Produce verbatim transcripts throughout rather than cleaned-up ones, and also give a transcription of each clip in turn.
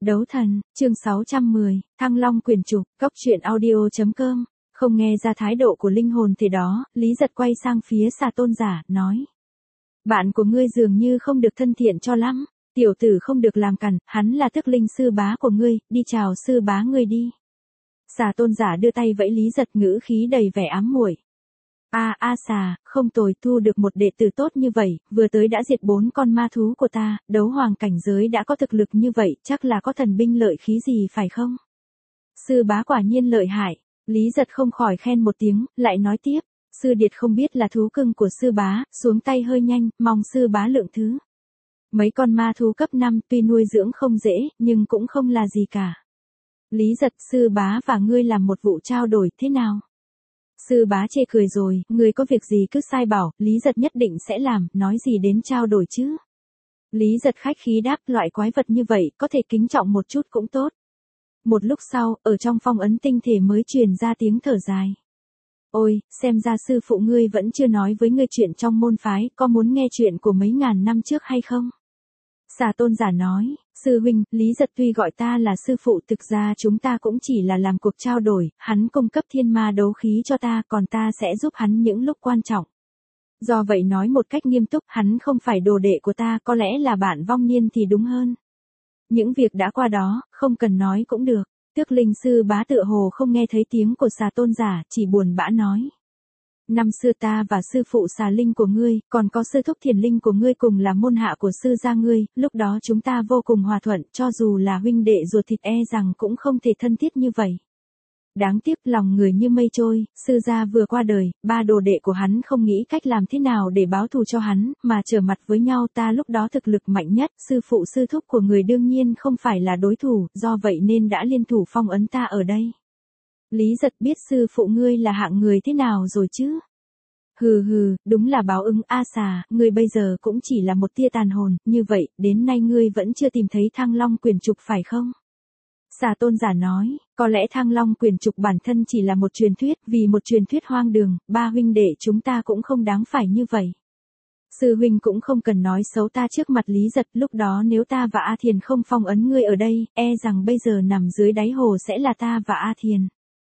Đấu thần, chương sáu trăm mười, Thăng Long quyền trục, cốc truyện audio.com, không nghe ra thái độ của linh hồn thì đó, Lý Giật quay sang phía xà tôn giả, nói. Bạn của ngươi dường như không được thân thiện cho lắm, tiểu tử không được làm cằn, hắn là thức linh sư bá của ngươi, đi chào sư bá ngươi đi. Xà tôn giả đưa tay vẫy Lý Giật, ngữ khí đầy vẻ ám muội. A a xà, không tồi, thu được một đệ tử tốt như vậy, vừa tới đã diệt bốn con ma thú của ta, đấu hoàng cảnh giới đã có thực lực như vậy, chắc là có thần binh lợi khí gì phải không? Sư bá quả nhiên lợi hại, Lý Giật không khỏi khen một tiếng, lại nói tiếp, sư điệt không biết là thú cưng của sư bá, xuống tay hơi nhanh, mong sư bá lượng thứ. Mấy con ma thú cấp năm tuy nuôi dưỡng không dễ, nhưng cũng không là gì cả. Lý Giật, sư bá và ngươi làm một vụ trao đổi thế nào? Sư bá chê cười rồi, người có việc gì cứ sai bảo, Lý Giật nhất định sẽ làm, nói gì đến trao đổi chứ. Lý Giật khách khí đáp, loại quái vật như vậy, có thể kính trọng một chút cũng tốt. Một lúc sau, ở trong phong ấn tinh thể mới truyền ra tiếng thở dài. Ôi, xem ra sư phụ ngươi vẫn chưa nói với ngươi chuyện trong môn phái, có muốn nghe chuyện của mấy ngàn năm trước hay không? Xà tôn giả nói, sư huynh, Lý Giật tuy gọi ta là sư phụ, thực ra chúng ta cũng chỉ là làm cuộc trao đổi, hắn cung cấp thiên ma đấu khí cho ta, còn ta sẽ giúp hắn những lúc quan trọng. Do vậy nói một cách nghiêm túc, hắn không phải đồ đệ của ta, có lẽ là bạn vong niên thì đúng hơn. Những việc đã qua đó, không cần nói cũng được. Tước linh sư bá tựa hồ không nghe thấy tiếng của xà tôn giả, chỉ buồn bã nói. Năm xưa ta và sư phụ xà linh của ngươi, còn có sư thúc thiền linh của ngươi cùng là môn hạ của sư gia ngươi, lúc đó chúng ta vô cùng hòa thuận, cho dù là huynh đệ ruột thịt e rằng cũng không thể thân thiết như vậy. Đáng tiếc lòng người như mây trôi, sư gia vừa qua đời, ba đồ đệ của hắn không nghĩ cách làm thế nào để báo thù cho hắn, mà trở mặt với nhau, ta lúc đó thực lực mạnh nhất, sư phụ sư thúc của người đương nhiên không phải là đối thủ, do vậy nên đã liên thủ phong ấn ta ở đây. Lý Giật biết sư phụ ngươi là hạng người thế nào rồi chứ? Hừ hừ, đúng là báo ứng. A xà, ngươi bây giờ cũng chỉ là một tia tàn hồn, như vậy, đến nay ngươi vẫn chưa tìm thấy Thăng Long quyền trục phải không? Xà tôn giả nói, có lẽ Thăng Long quyền trục bản thân chỉ là một truyền thuyết, vì một truyền thuyết hoang đường, ba huynh đệ chúng ta cũng không đáng phải như vậy. Sư huynh cũng không cần nói xấu ta trước mặt Lý Giật, lúc đó nếu ta và A Thiền không phong ấn ngươi ở đây, e rằng bây giờ nằm dưới đáy hồ sẽ là ta và A Thiền.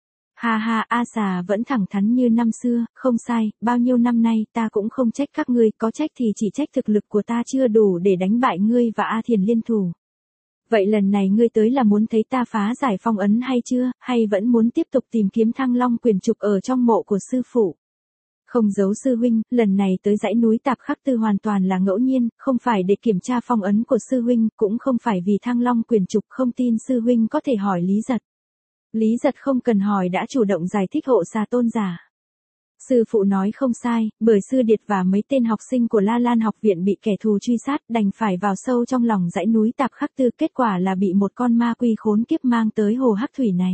Ha ha, A xà vẫn thẳng thắn như năm xưa, không sai, bao nhiêu năm nay ta cũng không trách các ngươi, có trách thì chỉ trách thực lực của ta chưa đủ để đánh bại ngươi và A Thiền liên thủ. Vậy lần này ngươi tới là muốn thấy ta phá giải phong ấn hay chưa, hay vẫn muốn tiếp tục tìm kiếm Thăng Long quyền trục ở trong mộ của sư phụ? Không giấu sư huynh, lần này tới dãy núi Tạp Khắc Tư hoàn toàn là ngẫu nhiên, không phải để kiểm tra phong ấn của sư huynh, cũng không phải vì Thăng Long quyền trục, không tin sư huynh có thể hỏi Lý Giật. Lý Giật không cần hỏi đã chủ động giải thích hộ xà tôn giả. Sư phụ nói không sai, bởi sư điệt và mấy tên học sinh của La Lan học viện bị kẻ thù truy sát, đành phải vào sâu trong lòng dãy núi Tạp Khắc Tư, kết quả là bị một con ma quy khốn kiếp mang tới hồ hắc thủy này.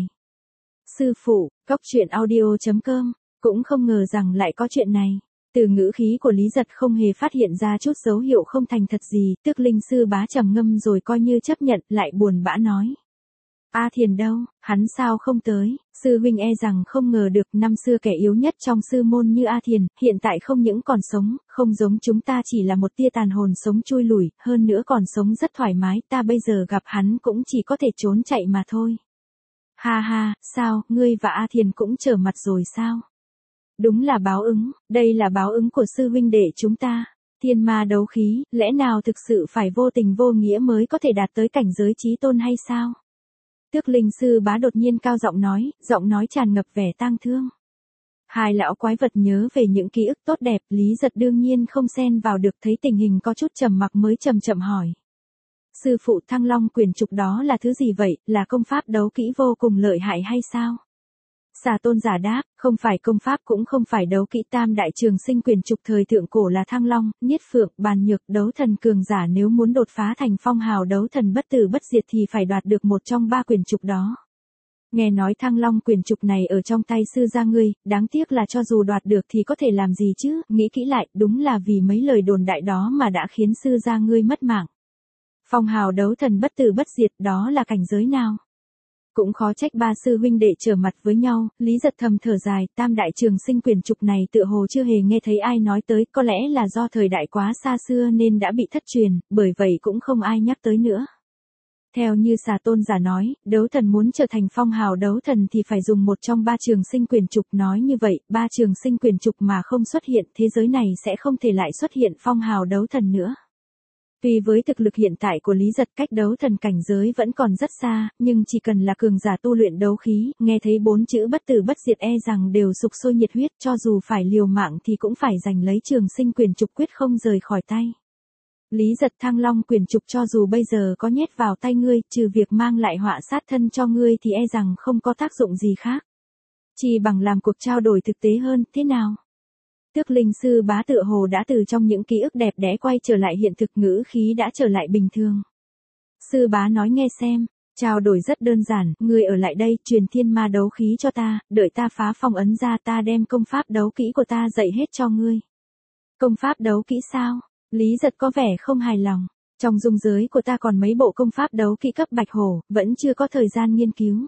Sư phụ, cốc truyện audio.com, cũng không ngờ rằng lại có chuyện này. Từ ngữ khí của Lý Giật không hề phát hiện ra chút dấu hiệu không thành thật gì, Tước linh sư bá trầm ngâm rồi coi như chấp nhận, lại buồn bã nói. A Thiền đâu, hắn sao không tới? Sư huynh e rằng không ngờ được, năm xưa kẻ yếu nhất trong sư môn như A Thiền, hiện tại không những còn sống, không giống chúng ta chỉ là một tia tàn hồn sống chui lủi, hơn nữa còn sống rất thoải mái, ta bây giờ gặp hắn cũng chỉ có thể trốn chạy mà thôi. Ha ha, sao, ngươi và A Thiền cũng trở mặt rồi sao? Đúng là báo ứng, đây là báo ứng của sư huynh đệ chúng ta. Thiên ma đấu khí, lẽ nào thực sự phải vô tình vô nghĩa mới có thể đạt tới cảnh giới chí tôn hay sao? Tước linh sư bá đột nhiên cao giọng nói, giọng nói tràn ngập vẻ tang thương. Hai lão quái vật nhớ về những ký ức tốt đẹp, Lý Giật đương nhiên không xen vào được, thấy tình hình có chút trầm mặc mới chậm chậm hỏi. Sư phụ, Thăng Long quyền trục đó là thứ gì vậy, là công pháp đấu kỹ vô cùng lợi hại hay sao? Xà tôn giả đáp, không phải công pháp cũng không phải đấu kỹ, tam đại trường sinh quyền trục thời thượng cổ là Thăng Long, Niết Phượng, Bàn Nhược, đấu thần cường giả nếu muốn đột phá thành phong hào đấu thần bất tử bất diệt thì phải đoạt được một trong ba quyền trục đó. Nghe nói Thăng Long quyền trục này ở trong tay sư gia ngươi, đáng tiếc là cho dù đoạt được thì có thể làm gì chứ, nghĩ kỹ lại, đúng là vì mấy lời đồn đại đó mà đã khiến sư gia ngươi mất mạng. Phong hào đấu thần bất tử bất diệt đó là cảnh giới nào? Cũng khó trách ba sư huynh đệ trở mặt với nhau, Lý Giật thầm thở dài, tam đại trường sinh quyền trục này tựa hồ chưa hề nghe thấy ai nói tới, có lẽ là do thời đại quá xa xưa nên đã bị thất truyền, bởi vậy cũng không ai nhắc tới nữa. Theo như xà tôn giả nói, đấu thần muốn trở thành phong hào đấu thần thì phải dùng một trong ba trường sinh quyền trục, nói như vậy, ba trường sinh quyền trục mà không xuất hiện, thế giới này sẽ không thể lại xuất hiện phong hào đấu thần nữa. Tuy với thực lực hiện tại của Lý Giật cách đấu thần cảnh giới vẫn còn rất xa, nhưng chỉ cần là cường giả tu luyện đấu khí, nghe thấy bốn chữ bất tử bất diệt e rằng đều sục sôi nhiệt huyết, cho dù phải liều mạng thì cũng phải giành lấy trường sinh quyền trục quyết không rời khỏi tay. Lý Giật, Thăng Long quyền trục cho dù bây giờ có nhét vào tay ngươi, trừ việc mang lại họa sát thân cho ngươi thì e rằng không có tác dụng gì khác. Chỉ bằng làm cuộc trao đổi thực tế hơn, thế nào? Tước Linh Sư Bá tựa hồ đã từ trong những ký ức đẹp đẽ quay trở lại hiện thực, ngữ khí đã trở lại bình thường. Sư Bá nói nghe xem, trao đổi rất đơn giản, ngươi ở lại đây, truyền thiên ma đấu khí cho ta, đợi ta phá phong ấn ra ta đem công pháp đấu kỹ của ta dạy hết cho ngươi. Công pháp đấu kỹ sao? Lý Giật có vẻ không hài lòng. Trong dung giới của ta còn mấy bộ công pháp đấu kỹ cấp bạch hổ, vẫn chưa có thời gian nghiên cứu.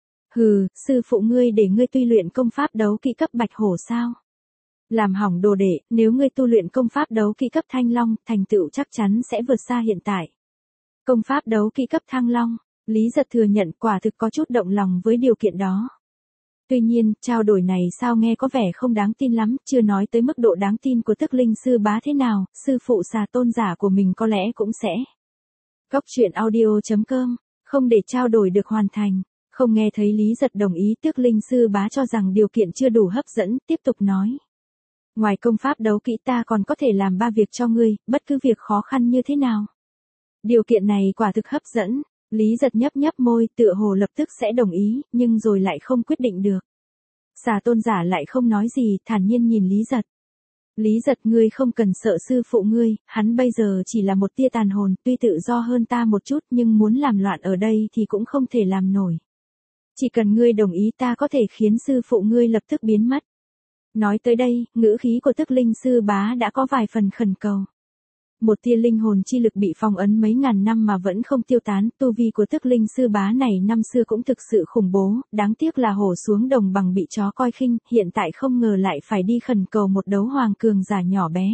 Hừ, sư phụ ngươi để ngươi tu luyện công pháp đấu kỹ cấp bạch hổ sao? Làm hỏng đồ đệ, nếu ngươi tu luyện công pháp đấu kỹ cấp thanh long, thành tựu chắc chắn sẽ vượt xa hiện tại. Công pháp đấu kỹ cấp thăng long, Lý Giật thừa nhận quả thực có chút động lòng với điều kiện đó. Tuy nhiên, trao đổi này sao nghe có vẻ không đáng tin lắm, chưa nói tới mức độ đáng tin của Tước Linh Sư Bá thế nào, sư phụ xà tôn giả của mình có lẽ cũng sẽ. Góc truyện audio chấm com, không để trao đổi được hoàn thành, không nghe thấy Lý Giật đồng ý, Tước Linh Sư Bá cho rằng điều kiện chưa đủ hấp dẫn, tiếp tục nói. Ngoài công pháp đấu kỹ ta còn có thể làm ba việc cho ngươi, bất cứ việc khó khăn như thế nào. Điều kiện này quả thực hấp dẫn. Lý Giật nhấp nhấp môi, tựa hồ lập tức sẽ đồng ý, nhưng rồi lại không quyết định được. Xà tôn giả lại không nói gì, thản nhiên nhìn Lý Giật. Lý Giật, ngươi không cần sợ sư phụ ngươi, hắn bây giờ chỉ là một tia tàn hồn, tuy tự do hơn ta một chút nhưng muốn làm loạn ở đây thì cũng không thể làm nổi. Chỉ cần ngươi đồng ý ta có thể khiến sư phụ ngươi lập tức biến mất. Nói tới đây, ngữ khí của Tước Linh Sư Bá đã có vài phần khẩn cầu. Một tia linh hồn chi lực bị phong ấn mấy ngàn năm mà vẫn không tiêu tán, tu vi của Tước Linh Sư Bá này năm xưa cũng thực sự khủng bố, đáng tiếc là hổ xuống đồng bằng bị chó coi khinh, hiện tại không ngờ lại phải đi khẩn cầu một đấu hoàng cường giả nhỏ bé.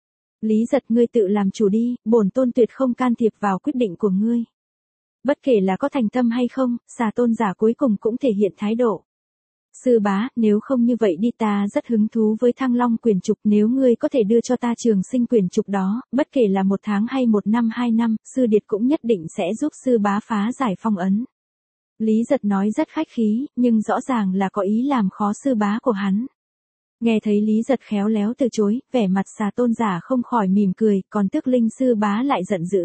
Lý Giật, ngươi tự làm chủ đi, bổn tôn tuyệt không can thiệp vào quyết định của ngươi. Bất kể là có thành tâm hay không, xà tôn giả cuối cùng cũng thể hiện thái độ. Sư Bá, nếu không như vậy đi, ta rất hứng thú với Thăng Long quyền trục, nếu ngươi có thể đưa cho ta trường sinh quyền trục đó, bất kể là một tháng hay một năm hai năm, sư điệt cũng nhất định sẽ giúp sư bá phá giải phong ấn. Lý Giật nói rất khách khí, nhưng rõ ràng là có ý làm khó sư bá của hắn. Nghe thấy Lý Giật khéo léo từ chối, vẻ mặt xà tôn giả không khỏi mỉm cười, còn Tước Linh Sư Bá lại giận dữ.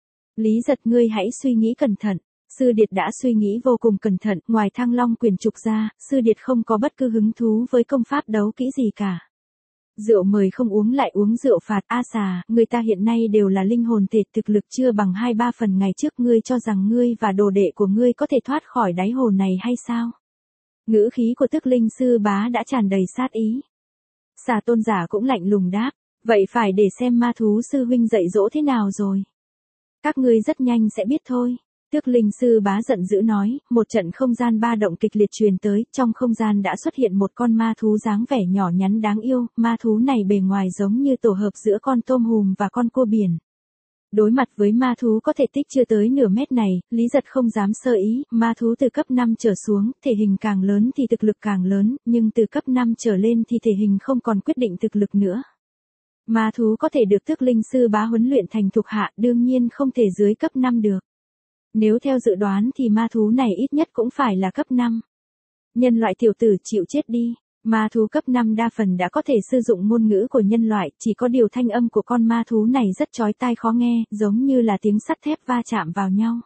Lý Giật, ngươi hãy suy nghĩ cẩn thận. Sư điệt đã suy nghĩ vô cùng cẩn thận, ngoài Thăng Long quyền trục ra, sư điệt không có bất cứ hứng thú với công pháp đấu kỹ gì cả. Rượu mời không uống lại uống rượu phạt, a xà, người ta hiện nay đều là linh hồn thể, thực lực chưa bằng hai ba phần ngày trước, ngươi cho rằng ngươi và đồ đệ của ngươi có thể thoát khỏi đáy hồ này hay sao? Ngữ khí của Tước Linh Sư Bá đã tràn đầy sát ý. Xà tôn giả cũng lạnh lùng đáp, vậy phải để xem ma thú sư huynh dạy dỗ thế nào rồi. Các ngươi rất nhanh sẽ biết thôi. Tước Linh Sư Bá giận dữ nói, một trận không gian ba động kịch liệt truyền tới, trong không gian đã xuất hiện một con ma thú dáng vẻ nhỏ nhắn đáng yêu, ma thú này bề ngoài giống như tổ hợp giữa con tôm hùm và con cua biển. Đối mặt với ma thú có thể tích chưa tới nửa mét này, Lý Giật không dám sơ ý, ma thú từ cấp năm trở xuống, thể hình càng lớn thì thực lực càng lớn, nhưng từ cấp năm trở lên thì thể hình không còn quyết định thực lực nữa. Ma thú có thể được Tước Linh Sư Bá huấn luyện thành thuộc hạ, đương nhiên không thể dưới cấp năm được. Nếu theo dự đoán thì ma thú này ít nhất cũng phải là cấp năm. Nhân loại tiểu tử chịu chết đi, ma thú cấp năm đa phần đã có thể sử dụng ngôn ngữ của nhân loại, chỉ có điều thanh âm của con ma thú này rất chói tai khó nghe, giống như là tiếng sắt thép va chạm vào nhau.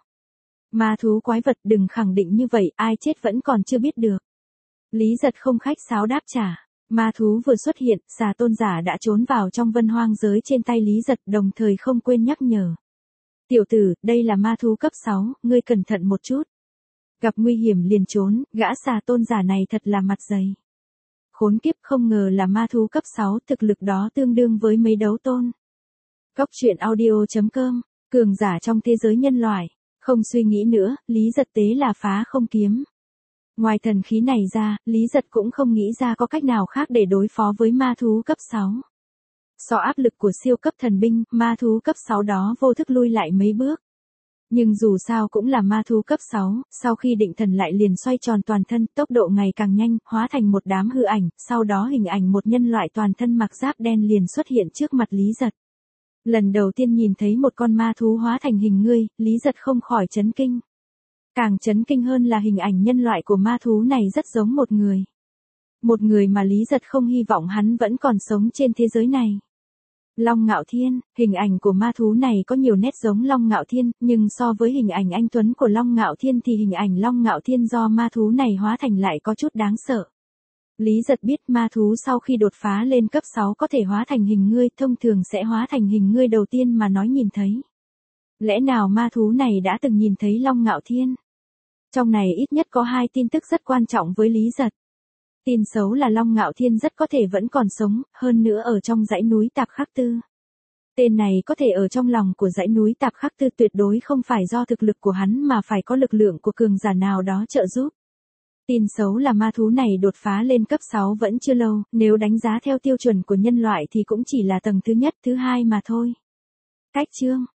Ma thú quái vật, đừng khẳng định như vậy, ai chết vẫn còn chưa biết được. Lý Giật không khách sáo đáp trả. Ma thú vừa xuất hiện, xà tôn giả đã trốn vào trong vân hoang giới trên tay Lý Giật, đồng thời không quên nhắc nhở. Tiểu tử, đây là ma thú cấp sáu, ngươi cẩn thận một chút. Gặp nguy hiểm liền trốn, gã xà tôn giả này thật là mặt dày. Khốn kiếp, không ngờ là ma thú cấp sáu, thực lực đó tương đương với mấy đấu tôn. Góc truyện audio chấm com, cường giả trong thế giới nhân loại. Không suy nghĩ nữa, Lý Giật tế là phá không kiếm. Ngoài thần khí này ra, Lý Giật cũng không nghĩ ra có cách nào khác để đối phó với ma thú cấp sáu. So áp lực của siêu cấp thần binh, ma thú cấp sáu đó vô thức lui lại mấy bước. Nhưng dù sao cũng là ma thú cấp sáu, sau khi định thần lại liền xoay tròn toàn thân, tốc độ ngày càng nhanh, hóa thành một đám hư ảnh, sau đó hình ảnh một nhân loại toàn thân mặc giáp đen liền xuất hiện trước mặt Lý Giật. Lần đầu tiên nhìn thấy một con ma thú hóa thành hình người, Lý Giật không khỏi chấn kinh. Càng chấn kinh hơn là hình ảnh nhân loại của ma thú này rất giống một người. Một người mà Lý Giật không hy vọng hắn vẫn còn sống trên thế giới này. Long Ngạo Thiên, hình ảnh của ma thú này có nhiều nét giống Long Ngạo Thiên, nhưng so với hình ảnh anh Tuấn của Long Ngạo Thiên thì hình ảnh Long Ngạo Thiên do ma thú này hóa thành lại có chút đáng sợ. Lý Giật biết ma thú sau khi đột phá lên cấp sáu có thể hóa thành hình người, thông thường sẽ hóa thành hình người đầu tiên mà nói nhìn thấy. Lẽ nào ma thú này đã từng nhìn thấy Long Ngạo Thiên? Trong này ít nhất có hai tin tức rất quan trọng với Lý Giật. Tin xấu là Long Ngạo Thiên rất có thể vẫn còn sống, hơn nữa ở trong dãy núi Tạp Khắc Tư. Tên này có thể ở trong lòng của dãy núi Tạp Khắc Tư tuyệt đối không phải do thực lực của hắn mà phải có lực lượng của cường giả nào đó trợ giúp. Tin xấu là ma thú này đột phá lên cấp sáu vẫn chưa lâu, nếu đánh giá theo tiêu chuẩn của nhân loại thì cũng chỉ là tầng thứ nhất, thứ hai mà thôi. Cách chương